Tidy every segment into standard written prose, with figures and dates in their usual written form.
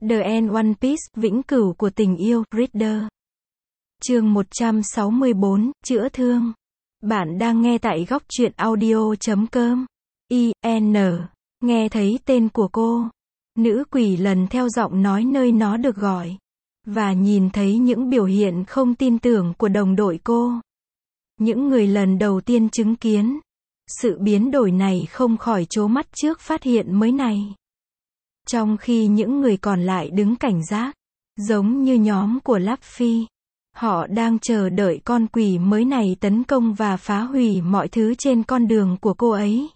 The End One Piece, vĩnh cửu của tình yêu, Reader. Chương 164, chữa thương. Bạn đang nghe tại góc truyện audio.com. IN. Nghe thấy tên của cô. Nữ quỷ lần theo giọng nói nơi nó được gọi. Và nhìn thấy những biểu hiện không tin tưởng của đồng đội cô. Những người lần đầu tiên chứng kiến. Sự biến đổi này không khỏi trố mắt trước phát hiện mới này. Trong khi những người còn lại đứng cảnh giác, giống như nhóm của Luffy, họ đang chờ đợi con quỷ mới này tấn công và phá hủy mọi thứ trên con đường của cô ấy.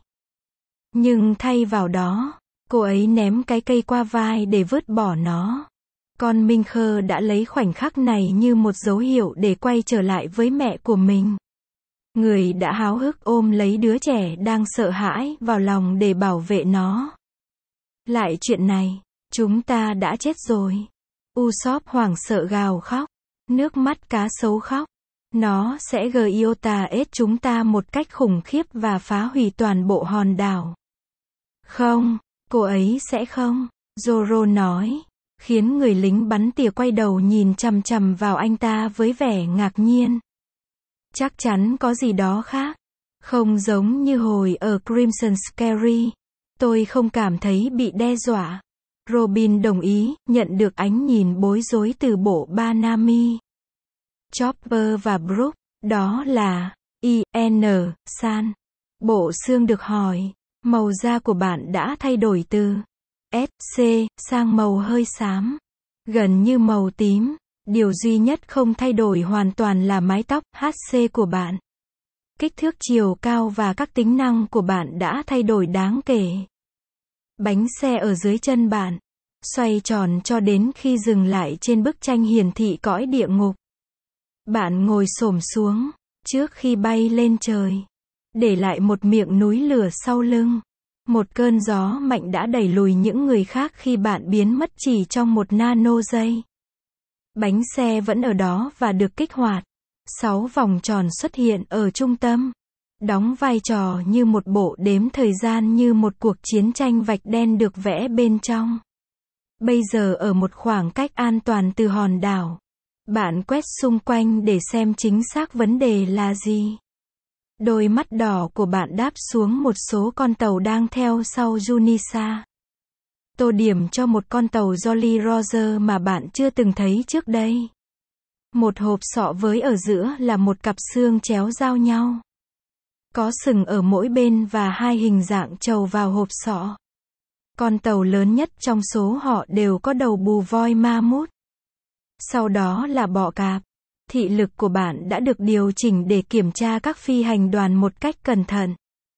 Nhưng thay vào đó, cô ấy ném cái cây qua vai để vứt bỏ nó. Con Minh Khơ đã lấy khoảnh khắc này như một dấu hiệu để quay trở lại với mẹ của mình. Người đã háo hức ôm lấy đứa trẻ đang sợ hãi vào lòng để bảo vệ nó. Lại chuyện này, chúng ta đã chết rồi. Usopp hoảng sợ gào khóc. Nước mắt cá sấu khóc. Nó sẽ Gyota-ed chúng ta một cách khủng khiếp và phá hủy toàn bộ hòn đảo. Không, cô ấy sẽ không, Zoro nói, khiến người lính bắn tỉa quay đầu nhìn chằm chằm vào anh ta với vẻ ngạc nhiên. Chắc chắn có gì đó khác. Không giống như hồi ở Crimson Scary. Tôi không cảm thấy bị đe dọa. Robin đồng ý, nhận được ánh nhìn bối rối từ bộ ba Nami. Chopper và Brook, đó là IN-san. Bộ xương được hỏi, màu da của bạn đã thay đổi từ SC sang màu hơi xám, gần như màu tím. Điều duy nhất không thay đổi hoàn toàn là mái tóc HC của bạn. Kích thước chiều cao và các tính năng của bạn đã thay đổi đáng kể. Bánh xe ở dưới chân bạn xoay tròn cho đến khi dừng lại trên bức tranh hiển thị cõi địa ngục. Bạn ngồi xổm xuống trước khi bay lên trời, để lại một miệng núi lửa sau lưng. Một cơn gió mạnh đã đẩy lùi những người khác khi bạn biến mất chỉ trong một nano giây. Bánh xe vẫn ở đó và được kích hoạt. 6 vòng tròn xuất hiện ở trung tâm, đóng vai trò như một bộ đếm thời gian như một cuộc chiến tranh vạch đen được vẽ bên trong. Bây giờ ở một khoảng cách an toàn từ hòn đảo, bạn quét xung quanh để xem chính xác vấn đề là gì. Đôi mắt đỏ của bạn đáp xuống một số con tàu đang theo sau Junisa. Tô điểm cho một con tàu Jolly Roger mà bạn chưa từng thấy trước đây. Một hộp sọ với ở giữa là một cặp xương chéo giao nhau. Có sừng ở mỗi bên và hai hình dạng trầu vào hộp sọ. Con tàu lớn nhất trong số họ đều có đầu bù voi ma mút. Sau đó là bọ cạp. Thị lực của bạn đã được điều chỉnh để kiểm tra các phi hành đoàn một cách cẩn thận.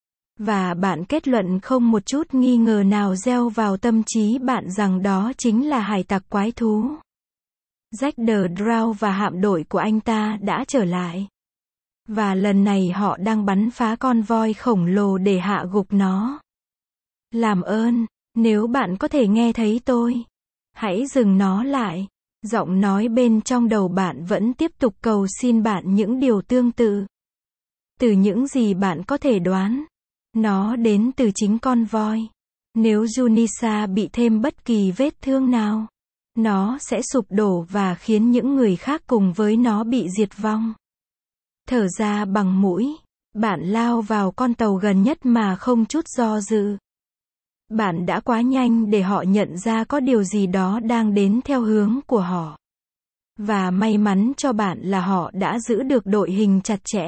Và bạn kết luận không một chút nghi ngờ nào gieo vào tâm trí bạn rằng đó chính là hải tặc quái thú. Jack the Drow và hạm đội của anh ta đã trở lại. Và lần này họ đang bắn phá con voi khổng lồ để hạ gục nó. Làm ơn, nếu bạn có thể nghe thấy tôi, hãy dừng nó lại. Giọng nói bên trong đầu bạn vẫn tiếp tục cầu xin bạn những điều tương tự. Từ những gì bạn có thể đoán, nó đến từ chính con voi. Nếu Junisa bị thêm bất kỳ vết thương nào, nó sẽ sụp đổ và khiến những người khác cùng với nó bị diệt vong. Thở ra bằng mũi, bạn lao vào con tàu gần nhất mà không chút do dự. Bạn đã quá nhanh để họ nhận ra có điều gì đó đang đến theo hướng của họ. Và may mắn cho bạn là họ đã giữ được đội hình chặt chẽ.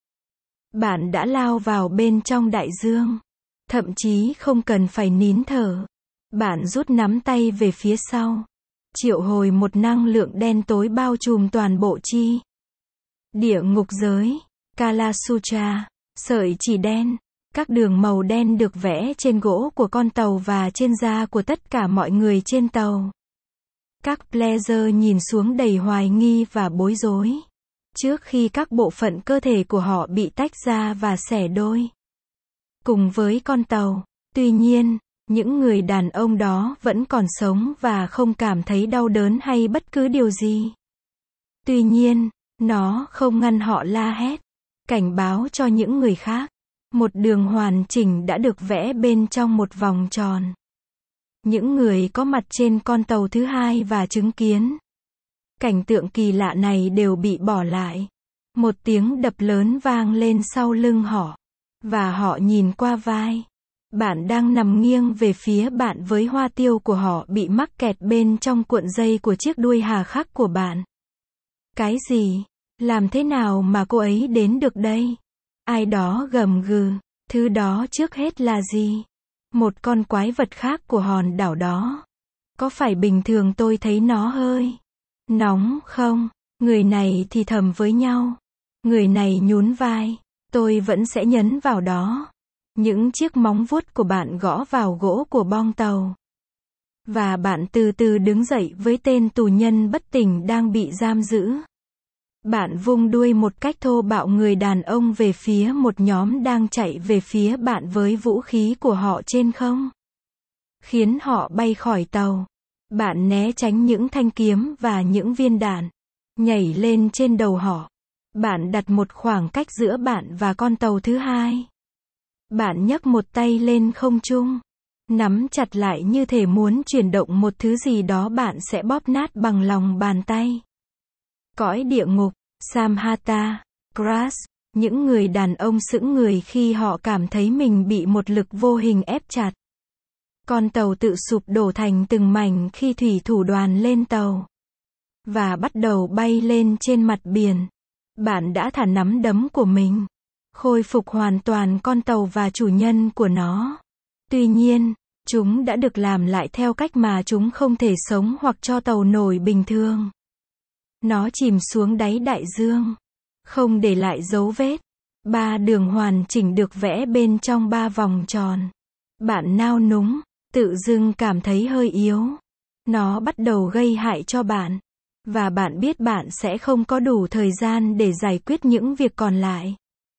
Bạn đã lao vào bên trong đại dương. Thậm chí không cần phải nín thở. Bạn rút nắm tay về phía sau. Triệu hồi một năng lượng đen tối bao trùm toàn bộ chi. Địa ngục giới, Kalasutra, sợi chỉ đen. Các đường màu đen được vẽ trên gỗ của con tàu và trên da của tất cả mọi người trên tàu. Các player nhìn xuống đầy hoài nghi và bối rối. Trước khi các bộ phận cơ thể của họ bị tách ra và xẻ đôi. Cùng với con tàu. Tuy nhiên, những người đàn ông đó vẫn còn sống và không cảm thấy đau đớn hay bất cứ điều gì. Tuy nhiên, nó không ngăn họ la hét. Cảnh báo cho những người khác. Một đường hoàn chỉnh đã được vẽ bên trong một vòng tròn. Những người có mặt trên con tàu thứ hai và chứng kiến cảnh tượng kỳ lạ này đều bị bỏ lại. Một tiếng đập lớn vang lên sau lưng họ. Và họ nhìn qua vai. Bạn đang nằm nghiêng về phía bạn với hoa tiêu của họ bị mắc kẹt bên trong cuộn dây của chiếc đuôi hà khắc của bạn. Cái gì? Làm thế nào mà cô ấy đến được đây? Ai đó gầm gừ. Thứ đó trước hết là gì? Một con quái vật khác của hòn đảo đó. Có phải bình thường tôi thấy nó hơi nóng không? Người này thì thầm với nhau. Người này nhún vai. Tôi vẫn sẽ nhấn vào đó. Những chiếc móng vuốt của bạn gõ vào gỗ của boong tàu. Và bạn từ từ đứng dậy với tên tù nhân bất tỉnh đang bị giam giữ. Bạn vung đuôi một cách thô bạo người đàn ông về phía một nhóm đang chạy về phía bạn với vũ khí của họ trên không. Khiến họ bay khỏi tàu. Bạn né tránh những thanh kiếm và những viên đạn. Nhảy lên trên đầu họ. Bạn đặt một khoảng cách giữa bạn và con tàu thứ hai. Bạn nhấc một tay lên không trung. Nắm chặt lại như thể muốn chuyển động một thứ gì đó bạn sẽ bóp nát bằng lòng bàn tay. Cõi địa ngục, Samhata, Crash, những người đàn ông sững người khi họ cảm thấy mình bị một lực vô hình ép chặt. Con tàu tự sụp đổ thành từng mảnh khi thủy thủ đoàn lên tàu. Và bắt đầu bay lên trên mặt biển. Bạn đã thả nắm đấm của mình. Khôi phục hoàn toàn con tàu và chủ nhân của nó. Tuy nhiên, chúng đã được làm lại theo cách mà chúng không thể sống hoặc cho tàu nổi bình thường. Nó chìm xuống đáy đại dương. Không để lại dấu vết. 3 đường hoàn chỉnh được vẽ bên trong 3 vòng tròn. Bạn nao núng, tự dưng cảm thấy hơi yếu. Nó bắt đầu gây hại cho bạn. Và bạn biết bạn sẽ không có đủ thời gian để giải quyết những việc còn lại.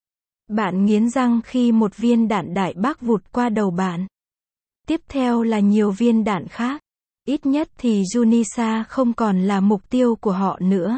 Bạn nghiến răng khi một viên đạn đại bác vụt qua đầu bạn. Tiếp theo là nhiều viên đạn khác. Ít nhất thì Junisa không còn là mục tiêu của họ nữa.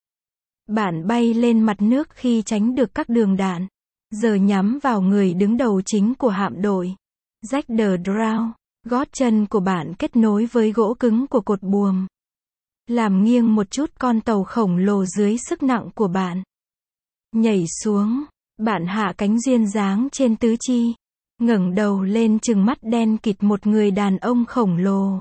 Bạn bay lên mặt nước khi tránh được các đường đạn. Giờ nhắm vào người đứng đầu chính của hạm đội. Jack the Drow. Gót chân của bạn kết nối với gỗ cứng của cột buồm. Làm nghiêng một chút con tàu khổng lồ dưới sức nặng của bạn. Nhảy xuống. Bạn hạ cánh duyên dáng trên tứ chi. Ngẩng đầu lên trừng mắt đen kịt một người đàn ông khổng lồ.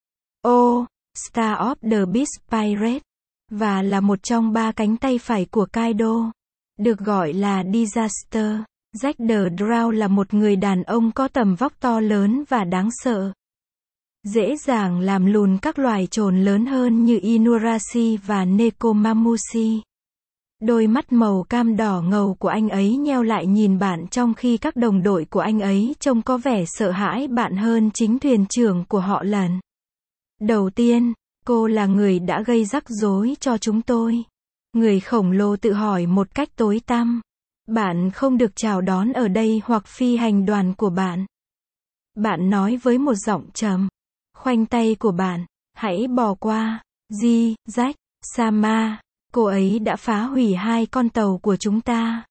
Star of the Beast Pirate. Và là một trong 3 cánh tay phải của Kaido. Được gọi là Disaster. Jack the Drow là một người đàn ông có tầm vóc to lớn và đáng sợ. Dễ dàng làm lùn các loài trồn lớn hơn như Inuarashi và Nekomamushi. Đôi mắt màu cam đỏ ngầu của anh ấy nheo lại nhìn bạn trong khi các đồng đội của anh ấy trông có vẻ sợ hãi bạn hơn chính thuyền trưởng của họ lần đầu tiên. Cô là người đã gây rắc rối cho chúng tôi. Người khổng lồ tự hỏi một cách tối tăm. Bạn không được chào đón ở đây hoặc phi hành đoàn của bạn. Bạn nói với một giọng trầm. Khoanh tay của bạn. Hãy bỏ qua. Jack, Sama. Cô ấy đã phá hủy 2 con tàu của chúng ta.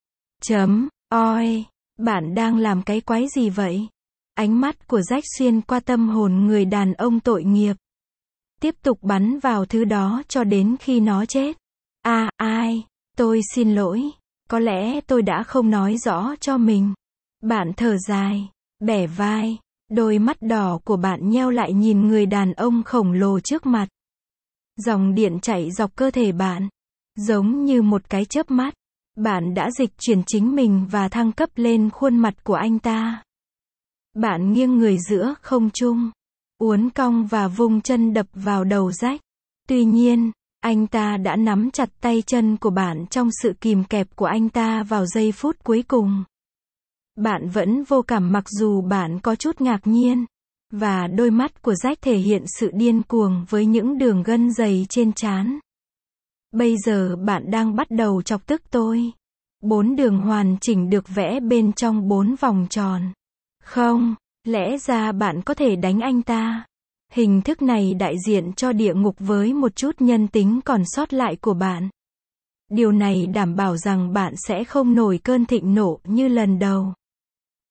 Oi. Bạn đang làm cái quái gì vậy? Ánh mắt của Jack xuyên qua tâm hồn người đàn ông tội nghiệp. Tiếp tục bắn vào thứ đó cho đến khi nó chết. Ai? Tôi xin lỗi. Có lẽ tôi đã không nói rõ cho mình. Bạn thở dài, bẻ vai. Đôi mắt đỏ của bạn nheo lại nhìn người đàn ông khổng lồ trước mặt. Dòng điện chảy dọc cơ thể bạn. Giống như một cái chớp mắt. Bạn đã dịch chuyển chính mình và thăng cấp lên khuôn mặt của anh ta. Bạn nghiêng người giữa không trung. Uốn cong và vung chân đập vào đầu Jack. Tuy nhiên, anh ta đã nắm chặt tay chân của bạn trong sự kìm kẹp của anh ta vào giây phút cuối cùng. Bạn vẫn vô cảm mặc dù bạn có chút ngạc nhiên. Và đôi mắt của Jack thể hiện sự điên cuồng với những đường gân dày trên trán. Bây giờ bạn đang bắt đầu chọc tức tôi. 4 đường hoàn chỉnh được vẽ bên trong 4 vòng tròn. Không, lẽ ra bạn có thể đánh anh ta. Hình thức này đại diện cho địa ngục với một chút nhân tính còn sót lại của bạn. Điều này đảm bảo rằng bạn sẽ không nổi cơn thịnh nộ như lần đầu.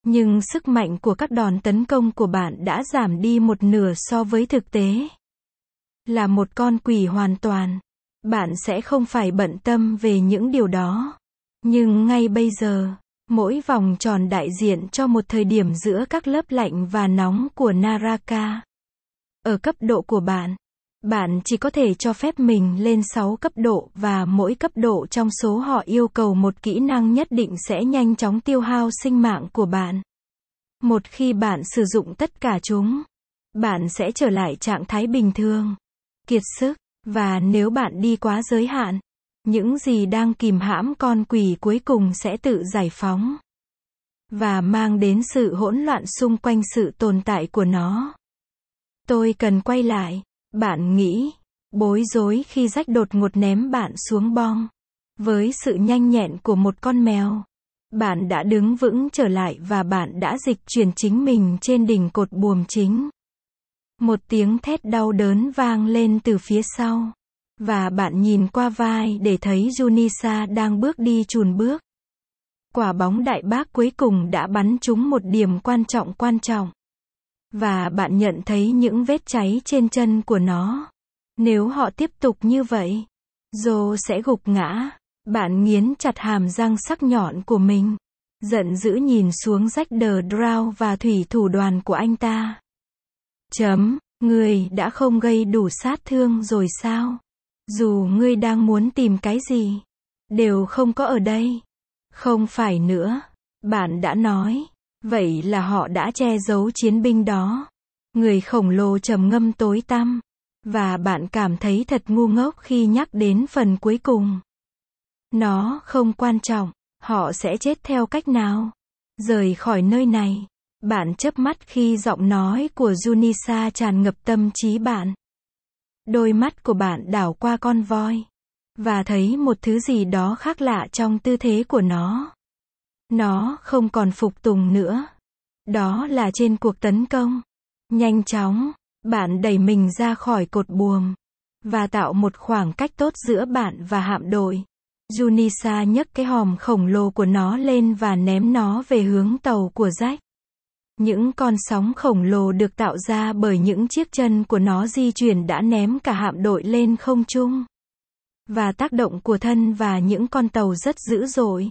Nhưng sức mạnh của các đòn tấn công của bạn đã giảm đi một nửa so với thực tế. Là một con quỷ hoàn toàn, bạn sẽ không phải bận tâm về những điều đó. Nhưng ngay bây giờ, mỗi vòng tròn đại diện cho một thời điểm giữa các lớp lạnh và nóng của Naraka. Ở cấp độ của bạn, bạn chỉ có thể cho phép mình lên 6 cấp độ và mỗi cấp độ trong số họ yêu cầu một kỹ năng nhất định sẽ nhanh chóng tiêu hao sinh mạng của bạn. Một khi bạn sử dụng tất cả chúng, bạn sẽ trở lại trạng thái bình thường, kiệt sức, và nếu bạn đi quá giới hạn, những gì đang kìm hãm con quỷ cuối cùng sẽ tự giải phóng và mang đến sự hỗn loạn xung quanh sự tồn tại của nó. Tôi cần quay lại, bạn nghĩ, bối rối khi Jack đột ngột ném bạn xuống bong. Với sự nhanh nhẹn của một con mèo, bạn đã đứng vững trở lại và bạn đã dịch chuyển chính mình trên đỉnh cột buồm chính. Một tiếng thét đau đớn vang lên từ phía sau. Và bạn nhìn qua vai để thấy Junisa đang bước đi chùn bước. Quả bóng đại bác cuối cùng đã bắn trúng một điểm quan trọng. Và bạn nhận thấy những vết cháy trên chân của nó. Nếu họ tiếp tục như vậy, Joe sẽ gục ngã. Bạn nghiến chặt hàm răng sắc nhọn của mình. Giận dữ nhìn xuống Jack the Drow và thủy thủ đoàn của anh ta. Ngươi đã không gây đủ sát thương rồi sao? Dù ngươi đang muốn tìm cái gì, đều không có ở đây. Không phải nữa. Bạn đã nói. Vậy là họ đã che giấu chiến binh đó. Người khổng lồ trầm ngâm tối tăm. Và bạn cảm thấy thật ngu ngốc khi nhắc đến phần cuối cùng. Nó không quan trọng. Họ sẽ chết theo cách nào? Rời khỏi nơi này. Bạn chớp mắt khi giọng nói của Junisa tràn ngập tâm trí bạn. Đôi mắt của bạn đảo qua con voi. Và thấy một thứ gì đó khác lạ trong tư thế của nó. Nó không còn phục tùng nữa. Đó là trên cuộc tấn công. Nhanh chóng, bạn đẩy mình ra khỏi cột buồm. Và tạo một khoảng cách tốt giữa bạn và hạm đội. Junisa nhấc cái hòm khổng lồ của nó lên và ném nó về hướng tàu của Jack. Những con sóng khổng lồ được tạo ra bởi những chiếc chân của nó di chuyển đã ném cả hạm đội lên không trung. Và tác động của thân và những con tàu rất dữ dội.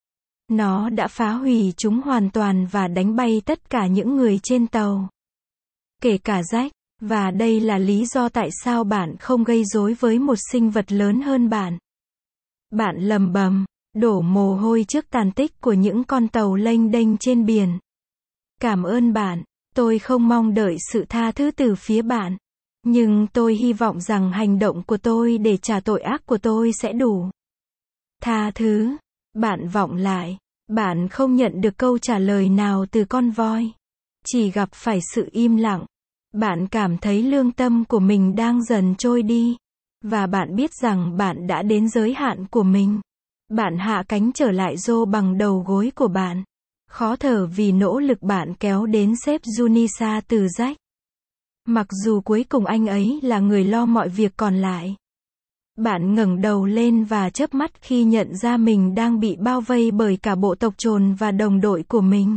Nó đã phá hủy chúng hoàn toàn và đánh bay tất cả những người trên tàu. Kể cả Jack, và đây là lý do tại sao bạn không gây rối với một sinh vật lớn hơn bạn. Bạn lầm bầm, đổ mồ hôi trước tàn tích của những con tàu lênh đênh trên biển. Cảm ơn bạn, tôi không mong đợi sự tha thứ từ phía bạn. Nhưng tôi hy vọng rằng hành động của tôi để trả tội ác của tôi sẽ đủ. Tha thứ. Bạn vọng lại. Bạn không nhận được câu trả lời nào từ con voi. Chỉ gặp phải sự im lặng. Bạn cảm thấy lương tâm của mình đang dần trôi đi. Và bạn biết rằng bạn đã đến giới hạn của mình. Bạn hạ cánh trở lại Joe bằng đầu gối của bạn. Khó thở vì nỗ lực bạn kéo đến sếp Junisa từ Jack. Mặc dù cuối cùng anh ấy là người lo mọi việc còn lại. Bạn ngẩng đầu lên và chớp mắt khi nhận ra mình đang bị bao vây bởi cả bộ tộc trồn và đồng đội của mình.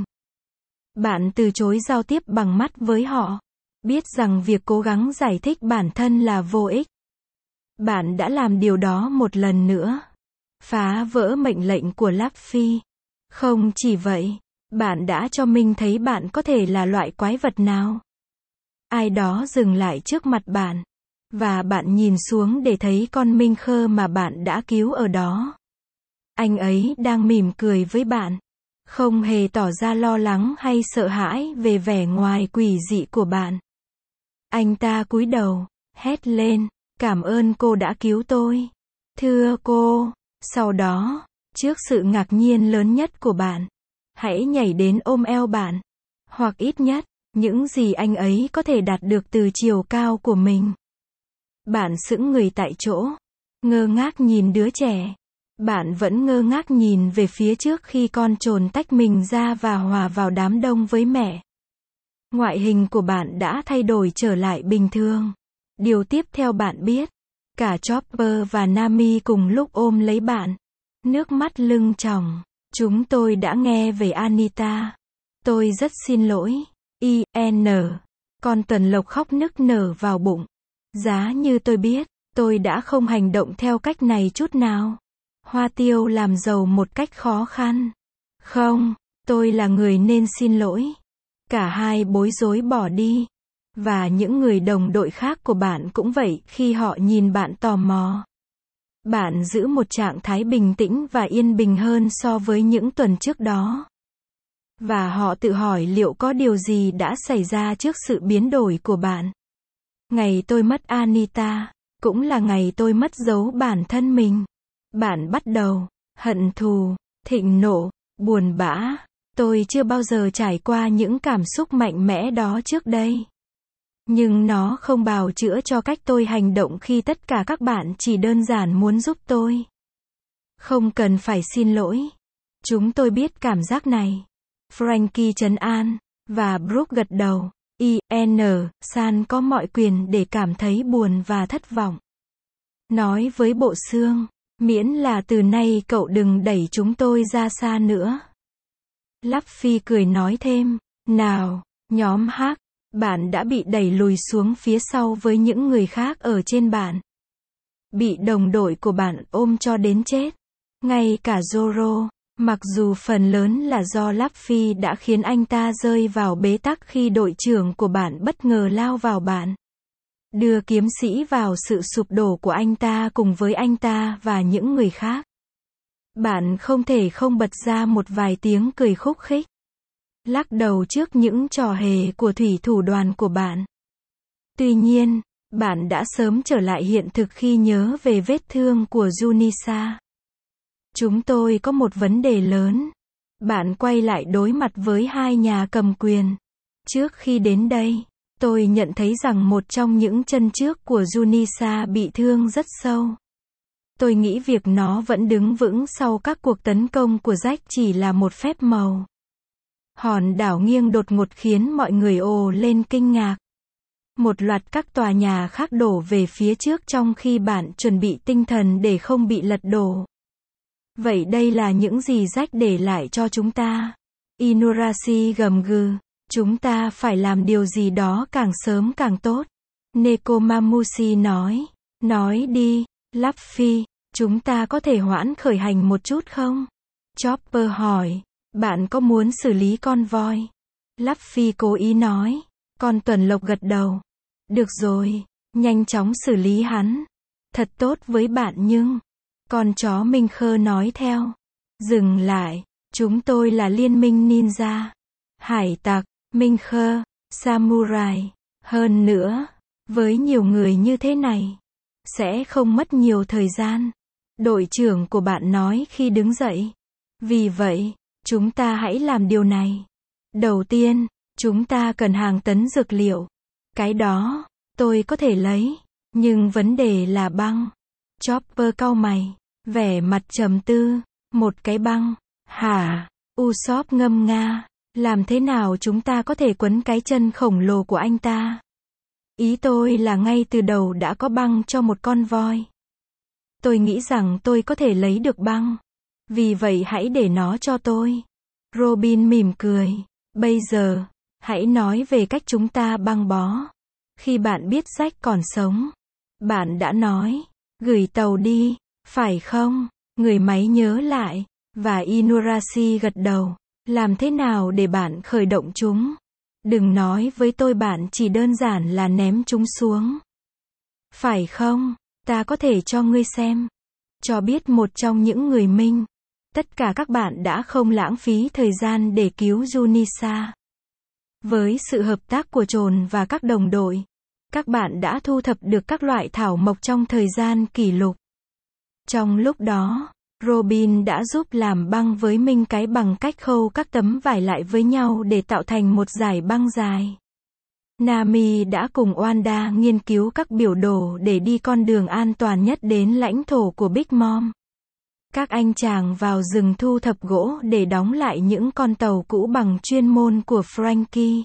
Bạn từ chối giao tiếp bằng mắt với họ. Biết rằng việc cố gắng giải thích bản thân là vô ích. Bạn đã làm điều đó một lần nữa. Phá vỡ mệnh lệnh của Luffy. Không chỉ vậy, bạn đã cho mình thấy bạn có thể là loại quái vật nào. Ai đó dừng lại trước mặt bạn. Và bạn nhìn xuống để thấy con minh khơ mà bạn đã cứu ở đó. Anh ấy đang mỉm cười với bạn. Không hề tỏ ra lo lắng hay sợ hãi về vẻ ngoài quỷ dị của bạn. Anh ta cúi đầu, hét lên, cảm ơn cô đã cứu tôi. Thưa cô. Sau đó, trước sự ngạc nhiên lớn nhất của bạn, hãy nhảy đến ôm eo bạn. Hoặc ít nhất, những gì anh ấy có thể đạt được từ chiều cao của mình. Bạn sững người tại chỗ, ngơ ngác nhìn đứa trẻ. Bạn vẫn ngơ ngác nhìn về phía trước khi con trồn tách mình ra và hòa vào đám đông với mẹ. Ngoại hình của bạn đã thay đổi trở lại bình thường. Điều tiếp theo bạn biết, cả Chopper và Nami cùng lúc ôm lấy bạn. Nước mắt lưng tròng. Chúng tôi đã nghe về Anita. Tôi rất xin lỗi. IN. Con tuần lộc khóc nức nở vào bụng. Giá như tôi biết, tôi đã không hành động theo cách này chút nào. Hoa tiêu làm giàu một cách khó khăn. Không, tôi là người nên xin lỗi. Cả hai bối rối bỏ đi. Và những người đồng đội khác của bạn cũng vậy khi họ nhìn bạn tò mò. Bạn giữ một trạng thái bình tĩnh và yên bình hơn so với những tuần trước đó. Và họ tự hỏi liệu có điều gì đã xảy ra trước sự biến đổi của bạn. Ngày tôi mất Anita, cũng là ngày tôi mất dấu bản thân mình. Bạn bắt đầu hận thù, thịnh nộ, buồn bã. Tôi chưa bao giờ trải qua những cảm xúc mạnh mẽ đó trước đây. Nhưng nó không bào chữa cho cách tôi hành động khi tất cả các bạn chỉ đơn giản muốn giúp tôi. Không cần phải xin lỗi. Chúng tôi biết cảm giác này. Frankie trấn an, và Brooke gật đầu. IN. San có mọi quyền để cảm thấy buồn và thất vọng. Nói với bộ xương, miễn là từ nay cậu đừng đẩy chúng tôi ra xa nữa. Luffy cười nói thêm, nào, nhóm H, bạn đã bị đẩy lùi xuống phía sau với những người khác ở trên bạn. Bị đồng đội của bạn ôm cho đến chết. Ngay cả Zoro, mặc dù phần lớn là do Luffy đã khiến anh ta rơi vào bế tắc khi đội trưởng của bạn bất ngờ lao vào bạn. Đưa kiếm sĩ vào sự sụp đổ của anh ta cùng với anh ta và những người khác. Bạn không thể không bật ra một vài tiếng cười khúc khích. Lắc đầu trước những trò hề của thủy thủ đoàn của bạn. Tuy nhiên, bạn đã sớm trở lại hiện thực khi nhớ về vết thương của Junisa. Chúng tôi có một vấn đề lớn. Bạn quay lại đối mặt với hai nhà cầm quyền. Trước khi đến đây, tôi nhận thấy rằng một trong những chân trước của Junisa bị thương rất sâu. Tôi nghĩ việc nó vẫn đứng vững sau các cuộc tấn công của Jack chỉ là một phép màu. Hòn đảo nghiêng đột ngột khiến mọi người ồ lên kinh ngạc. Một loạt các tòa nhà khác đổ về phía trước trong khi bạn chuẩn bị tinh thần để không bị lật đổ. Vậy đây là những gì Jack để lại cho chúng ta? Inuarashi gầm gừ. Chúng ta phải làm điều gì đó càng sớm càng tốt. Nekomamushi nói. Nói đi, Luffy, chúng ta có thể hoãn khởi hành một chút không? Chopper hỏi. Bạn có muốn xử lý con voi? Luffy cố ý nói. Con tuần lộc gật đầu. Được rồi, nhanh chóng xử lý hắn. Thật tốt với bạn nhưng... Con chó Minh Khơ nói theo. Dừng lại, chúng tôi là liên minh ninja. Hải tặc, Minh Khơ, samurai. Hơn nữa, với nhiều người như thế này, sẽ không mất nhiều thời gian. Đội trưởng của bạn nói khi đứng dậy. Vì vậy, chúng ta hãy làm điều này. Đầu tiên, chúng ta cần hàng tấn dược liệu. Cái đó, tôi có thể lấy. Nhưng vấn đề là băng. Chopper cau mày, vẻ mặt trầm tư. Một cái băng. Hả? Usopp ngâm nga. Làm thế nào chúng ta có thể quấn cái chân khổng lồ của anh ta? Ý tôi là ngay từ đầu đã có băng cho một con voi. Tôi nghĩ rằng tôi có thể lấy được băng. Vì vậy hãy để nó cho tôi. Robin mỉm cười. Bây giờ, hãy nói về cách chúng ta băng bó. Khi bạn biết Jack còn sống, bạn đã nói, gửi tàu đi, phải không? Người máy nhớ lại, và Inuarashi gật đầu. Làm thế nào để bạn khởi động chúng? Đừng nói với tôi bạn chỉ đơn giản là ném chúng xuống. Phải không? Ta có thể cho ngươi xem. Cho biết một trong những người minh. Tất cả các bạn đã không lãng phí thời gian để cứu Junisa. Với sự hợp tác của Trồn và các đồng đội, các bạn đã thu thập được các loại thảo mộc trong thời gian kỷ lục. Trong lúc đó, Robin đã giúp làm băng với Minh cái bằng cách khâu các tấm vải lại với nhau để tạo thành một dải băng dài. Nami đã cùng Wanda nghiên cứu các biểu đồ để đi con đường an toàn nhất đến lãnh thổ của Big Mom. Các anh chàng vào rừng thu thập gỗ để đóng lại những con tàu cũ bằng chuyên môn của Frankie.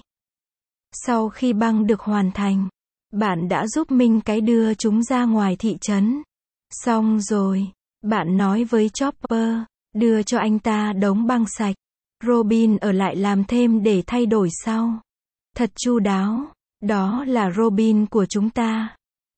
Sau khi băng được hoàn thành, bạn đã giúp Minh cái đưa chúng ra ngoài thị trấn. Xong rồi, bạn nói với Chopper, đưa cho anh ta đống băng sạch. Robin ở lại làm thêm để thay đổi sau. Thật chu đáo. Đó là Robin của chúng ta.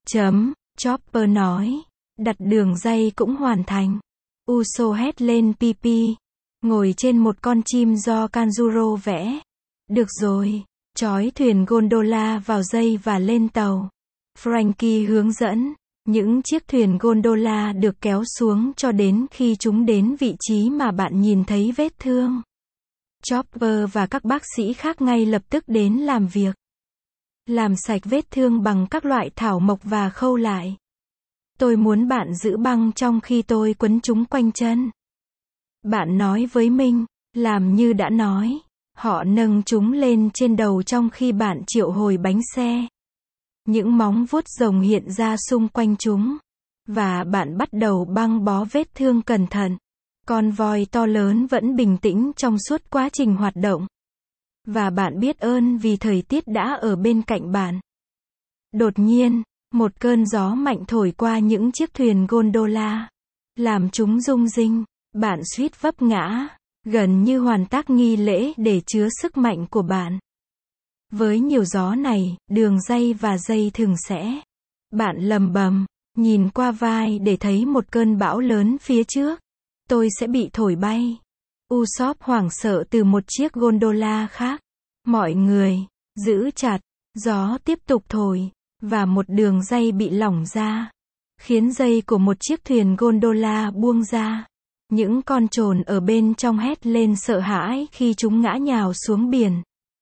Chopper nói. Đặt đường ray cũng hoàn thành. Uso hét lên Pipi. Ngồi trên một con chim do Kanjuro vẽ. Được rồi. Trói thuyền gondola vào dây và lên tàu. Frankie hướng dẫn. Những chiếc thuyền gondola được kéo xuống cho đến khi chúng đến vị trí mà bạn nhìn thấy vết thương. Chopper và các bác sĩ khác ngay lập tức đến làm việc. Làm sạch vết thương bằng các loại thảo mộc và khâu lại. Tôi muốn bạn giữ băng trong khi tôi quấn chúng quanh chân. Bạn nói với mình, làm như đã nói. Họ nâng chúng lên trên đầu trong khi bạn triệu hồi bánh xe. Những móng vuốt rồng hiện ra xung quanh chúng. Và bạn bắt đầu băng bó vết thương cẩn thận. Con voi to lớn vẫn bình tĩnh trong suốt quá trình hoạt động. Và bạn biết ơn vì thời tiết đã ở bên cạnh bạn. Đột nhiên, một cơn gió mạnh thổi qua những chiếc thuyền gondola. Làm chúng rung rinh. Bạn suýt vấp ngã. Gần như hoàn tác nghi lễ để chứa sức mạnh của bạn. Với nhiều gió này, đường ray và dây thừng sẽ. Bạn lầm bầm, nhìn qua vai để thấy một cơn bão lớn phía trước. Tôi sẽ bị thổi bay. Usopp hoảng sợ từ một chiếc gondola khác. Mọi người, giữ chặt. Gió tiếp tục thổi. Và một đường ray bị lỏng ra. Khiến dây của một chiếc thuyền gondola buông ra. Những con trồn ở bên trong hét lên sợ hãi khi chúng ngã nhào xuống biển.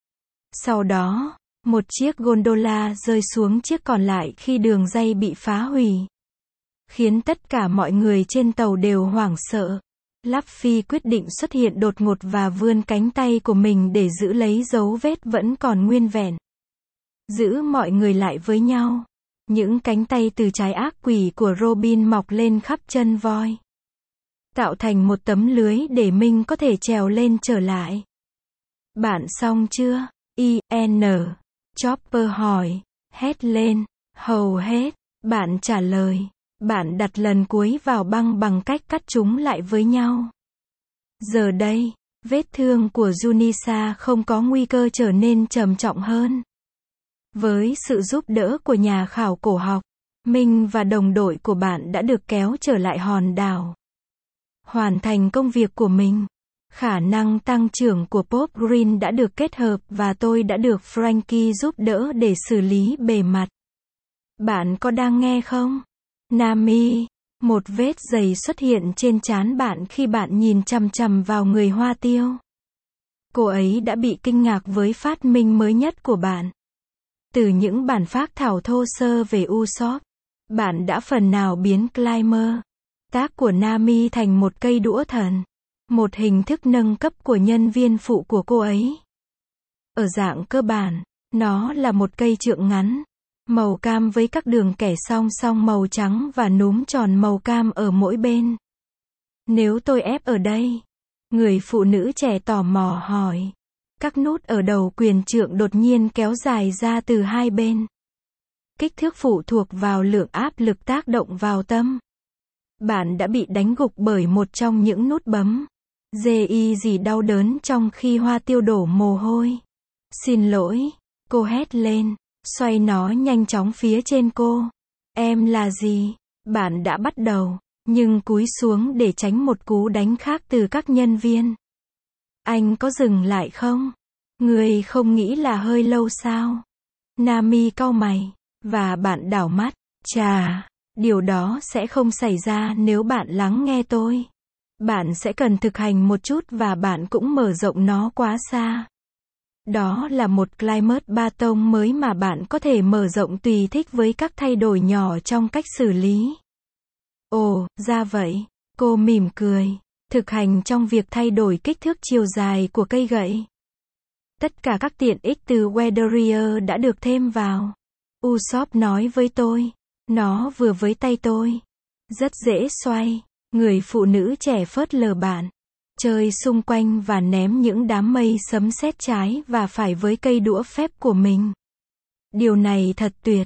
Sau đó, một chiếc gondola rơi xuống chiếc còn lại khi đường ray bị phá hủy. Khiến tất cả mọi người trên tàu đều hoảng sợ. Luffy quyết định xuất hiện đột ngột và vươn cánh tay của mình để giữ lấy dấu vết vẫn còn nguyên vẹn. Giữ mọi người lại với nhau. Những cánh tay từ trái ác quỷ của Robin mọc lên khắp chân voi. Tạo thành một tấm lưới để mình có thể trèo lên trở lại. Bạn xong chưa? Chopper hỏi. Hét lên. Hầu hết. Bạn trả lời. Bạn đặt lần cuối vào băng bằng cách cắt chúng lại với nhau. Giờ đây, vết thương của Junisa không có nguy cơ trở nên trầm trọng hơn. Với sự giúp đỡ của nhà khảo cổ học, Minh và đồng đội của bạn đã được kéo trở lại hòn đảo. Hoàn thành công việc của mình. Khả năng tăng trưởng của Pop Green đã được kết hợp và tôi đã được Frankie giúp đỡ để xử lý bề mặt. Bạn có đang nghe không? Nami, một vết dày xuất hiện trên trán bạn khi bạn nhìn chằm chằm vào người hoa tiêu. Cô ấy đã bị kinh ngạc với phát minh mới nhất của bạn. Từ những bản phác thảo thô sơ về Usopp, bạn đã phần nào biến Climber, tác của Nami thành một cây đũa thần. Một hình thức nâng cấp của nhân viên phụ của cô ấy. Ở dạng cơ bản, nó là một cây trượng ngắn, màu cam với các đường kẻ song song màu trắng và núm tròn màu cam ở mỗi bên. Nếu tôi ép ở đây? Người phụ nữ trẻ tò mò hỏi. Các nút ở đầu quyền trượng đột nhiên kéo dài ra từ hai bên. Kích thước phụ thuộc vào lượng áp lực tác động vào tâm. Bạn đã bị đánh gục bởi một trong những nút bấm. Gì đau đớn trong khi hoa tiêu đổ mồ hôi. Xin lỗi, cô hét lên, xoay nó nhanh chóng phía trên cô. Em là gì? Bạn đã bắt đầu, nhưng cúi xuống để tránh một cú đánh khác từ các nhân viên. Anh có dừng lại không? Người không nghĩ là hơi lâu sao? Nami cau mày, và bạn đảo mắt. Chà, điều đó sẽ không xảy ra nếu bạn lắng nghe tôi. Bạn sẽ cần thực hành một chút và bạn cũng mở rộng nó quá xa. Đó là một climate ba tông mới mà bạn có thể mở rộng tùy thích với các thay đổi nhỏ trong cách xử lý. Ồ, ra vậy. Cô mỉm cười. Thực hành trong việc thay đổi kích thước chiều dài của cây gậy. Tất cả các tiện ích từ Weatherier đã được thêm vào. Usopp nói với tôi. Nó vừa với tay tôi. Rất dễ xoay. Người phụ nữ trẻ phớt lờ bạn. Chơi xung quanh và ném những đám mây sấm sét trái và phải với cây đũa phép của mình. Điều này thật tuyệt.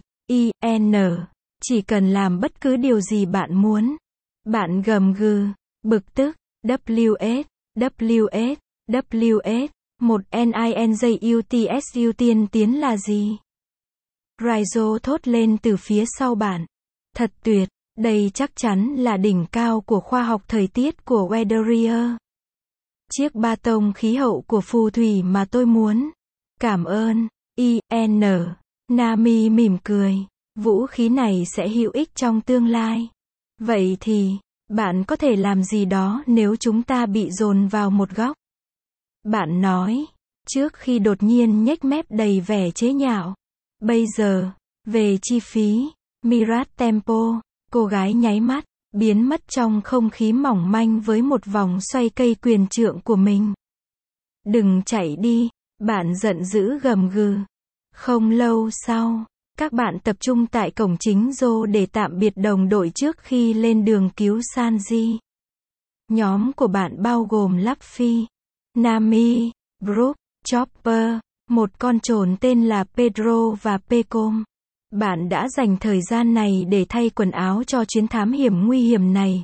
Chỉ cần làm bất cứ điều gì bạn muốn. Bạn gầm gừ, bực tức, WS, WS, một NINJUTSU tiên tiến là gì? Raizo thốt lên từ phía sau bạn. Thật tuyệt, đây chắc chắn là đỉnh cao của khoa học thời tiết của Weatherier. Chiếc ba tông khí hậu của phù thủy mà tôi muốn. Cảm ơn, IN. Nami mỉm cười. Vũ khí này sẽ hữu ích trong tương lai. Vậy thì, bạn có thể làm gì đó nếu chúng ta bị dồn vào một góc? Bạn nói, trước khi đột nhiên nhếch mép đầy vẻ chế nhạo. Bây giờ, về chi phí, Mirat Tempo, cô gái nháy mắt, biến mất trong không khí mỏng manh với một vòng xoay cây quyền trượng của mình. Đừng chạy đi, bạn giận dữ gầm gừ. Không lâu sau, các bạn tập trung tại cổng chính Joe để tạm biệt đồng đội trước khi lên đường cứu Sanji. Nhóm của bạn bao gồm Luffy, Nami, Brook, Chopper, một con trồn tên là Pedro và Pecom. Bạn đã dành thời gian này để thay quần áo cho chuyến thám hiểm nguy hiểm này,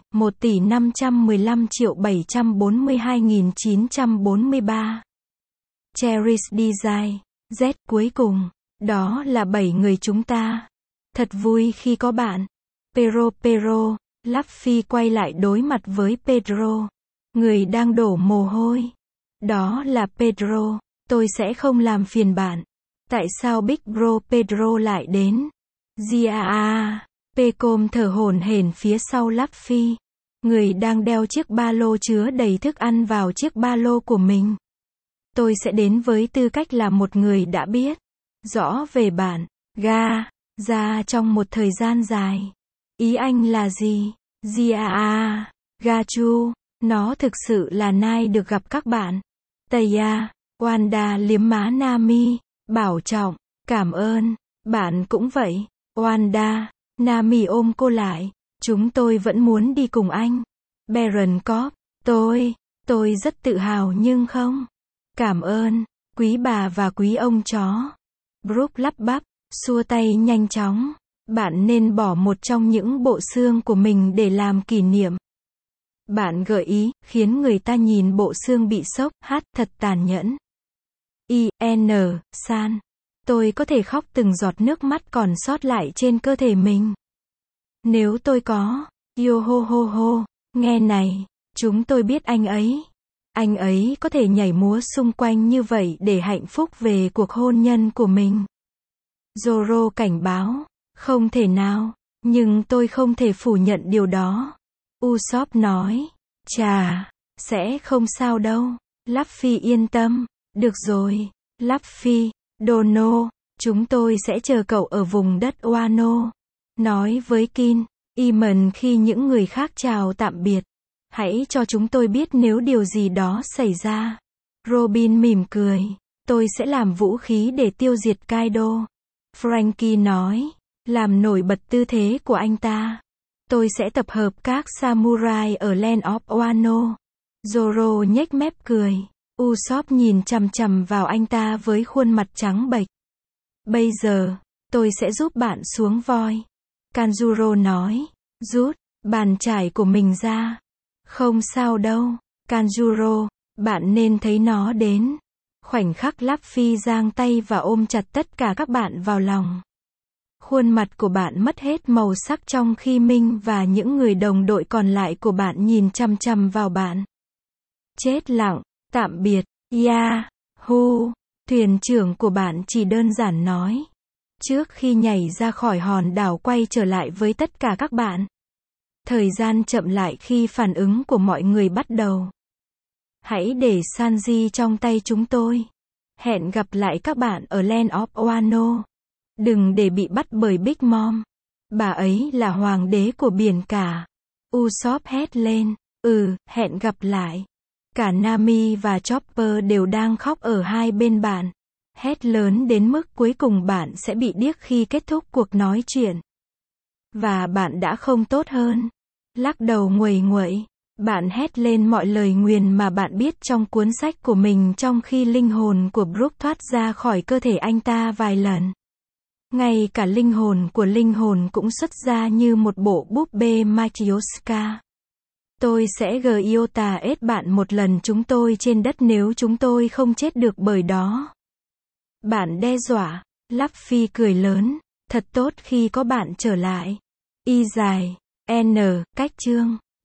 1.515.742.943. Cherish Design, Z cuối cùng. Đó là 7 người chúng ta. Thật vui khi có bạn. Pero, Luffy quay lại đối mặt với Pedro. Người đang đổ mồ hôi. Đó là Pedro. Tôi sẽ không làm phiền bạn. Tại sao Big Bro Pedro lại đến? Gia Pecom thở hổn hển phía sau Luffy. Người đang đeo chiếc ba lô chứa đầy thức ăn vào chiếc ba lô của mình. Tôi sẽ đến với tư cách là một người đã biết rõ về bạn, ra trong một thời gian dài. Ý anh là gì? Gia Gachu, nó thực sự là nai được gặp các bạn. Taya, Wanda liếm má Nami, bảo trọng, cảm ơn, bạn cũng vậy. Wanda, Nami ôm cô lại, chúng tôi vẫn muốn đi cùng anh. Baron Corp, tôi rất tự hào nhưng không. Cảm ơn, quý bà và quý ông chó. Brook lắp bắp, xua tay nhanh chóng. Bạn nên bỏ một trong những bộ xương của mình để làm kỷ niệm. Bạn gợi ý, khiến người ta nhìn bộ xương bị sốc, thật tàn nhẫn. San, tôi có thể khóc từng giọt nước mắt còn sót lại trên cơ thể mình. Nếu tôi có, yo nghe này, chúng tôi biết anh ấy có thể nhảy múa xung quanh như vậy để hạnh phúc về cuộc hôn nhân của mình. Zoro cảnh báo, không thể nào, nhưng tôi không thể phủ nhận điều đó. Usopp nói, sẽ không sao đâu. Luffy yên tâm, được rồi, Luffy, Dono, chúng tôi sẽ chờ cậu ở vùng đất Wano. Nói với Kin, Iman khi những người khác chào tạm biệt. Hãy cho chúng tôi biết nếu điều gì đó xảy ra. Robin mỉm cười. Tôi sẽ làm vũ khí để tiêu diệt Kaido. Frankie nói. Làm nổi bật tư thế của anh ta. Tôi sẽ tập hợp các samurai ở Land of Wano. Zoro nhếch mép cười. Usopp nhìn chằm chằm vào anh ta với khuôn mặt trắng bệch. Bây giờ, tôi sẽ giúp bạn xuống voi. Kanjuro nói. Rút bàn chải của mình ra. Không sao đâu, Kanjuro, bạn nên thấy nó đến. Khoảnh khắc Luffy giang tay và ôm chặt tất cả các bạn vào lòng. Khuôn mặt của bạn mất hết màu sắc trong khi Minh và những người đồng đội còn lại của bạn nhìn chằm chằm vào bạn. Chết lặng, tạm biệt, Yahoo, thuyền trưởng của bạn chỉ đơn giản nói. Trước khi nhảy ra khỏi hòn đảo quay trở lại với tất cả các bạn. Thời gian chậm lại khi phản ứng của mọi người bắt đầu. Hãy để Sanji trong tay chúng tôi. Hẹn gặp lại các bạn ở Land of Wano. Đừng để bị bắt bởi Big Mom. Bà ấy là hoàng đế của biển cả. Usopp hét lên. Hẹn gặp lại. Cả Nami và Chopper đều đang khóc ở hai bên bạn. Hét lớn đến mức cuối cùng bạn sẽ bị điếc khi kết thúc cuộc nói chuyện. Và bạn đã không tốt hơn. Lắc đầu nguầy nguậy. Bạn hét lên mọi lời nguyền mà bạn biết trong cuốn sách của mình trong khi linh hồn của Brook thoát ra khỏi cơ thể anh ta vài lần. Ngay cả linh hồn của linh hồn cũng xuất ra như một bộ búp bê Matryoshka. Tôi sẽ giota ết bạn một lần chúng tôi trên đất nếu chúng tôi không chết được bởi đó. Bạn đe dọa. Luffy cười lớn. Thật tốt khi có bạn trở lại. Y dài. N. Cách chương.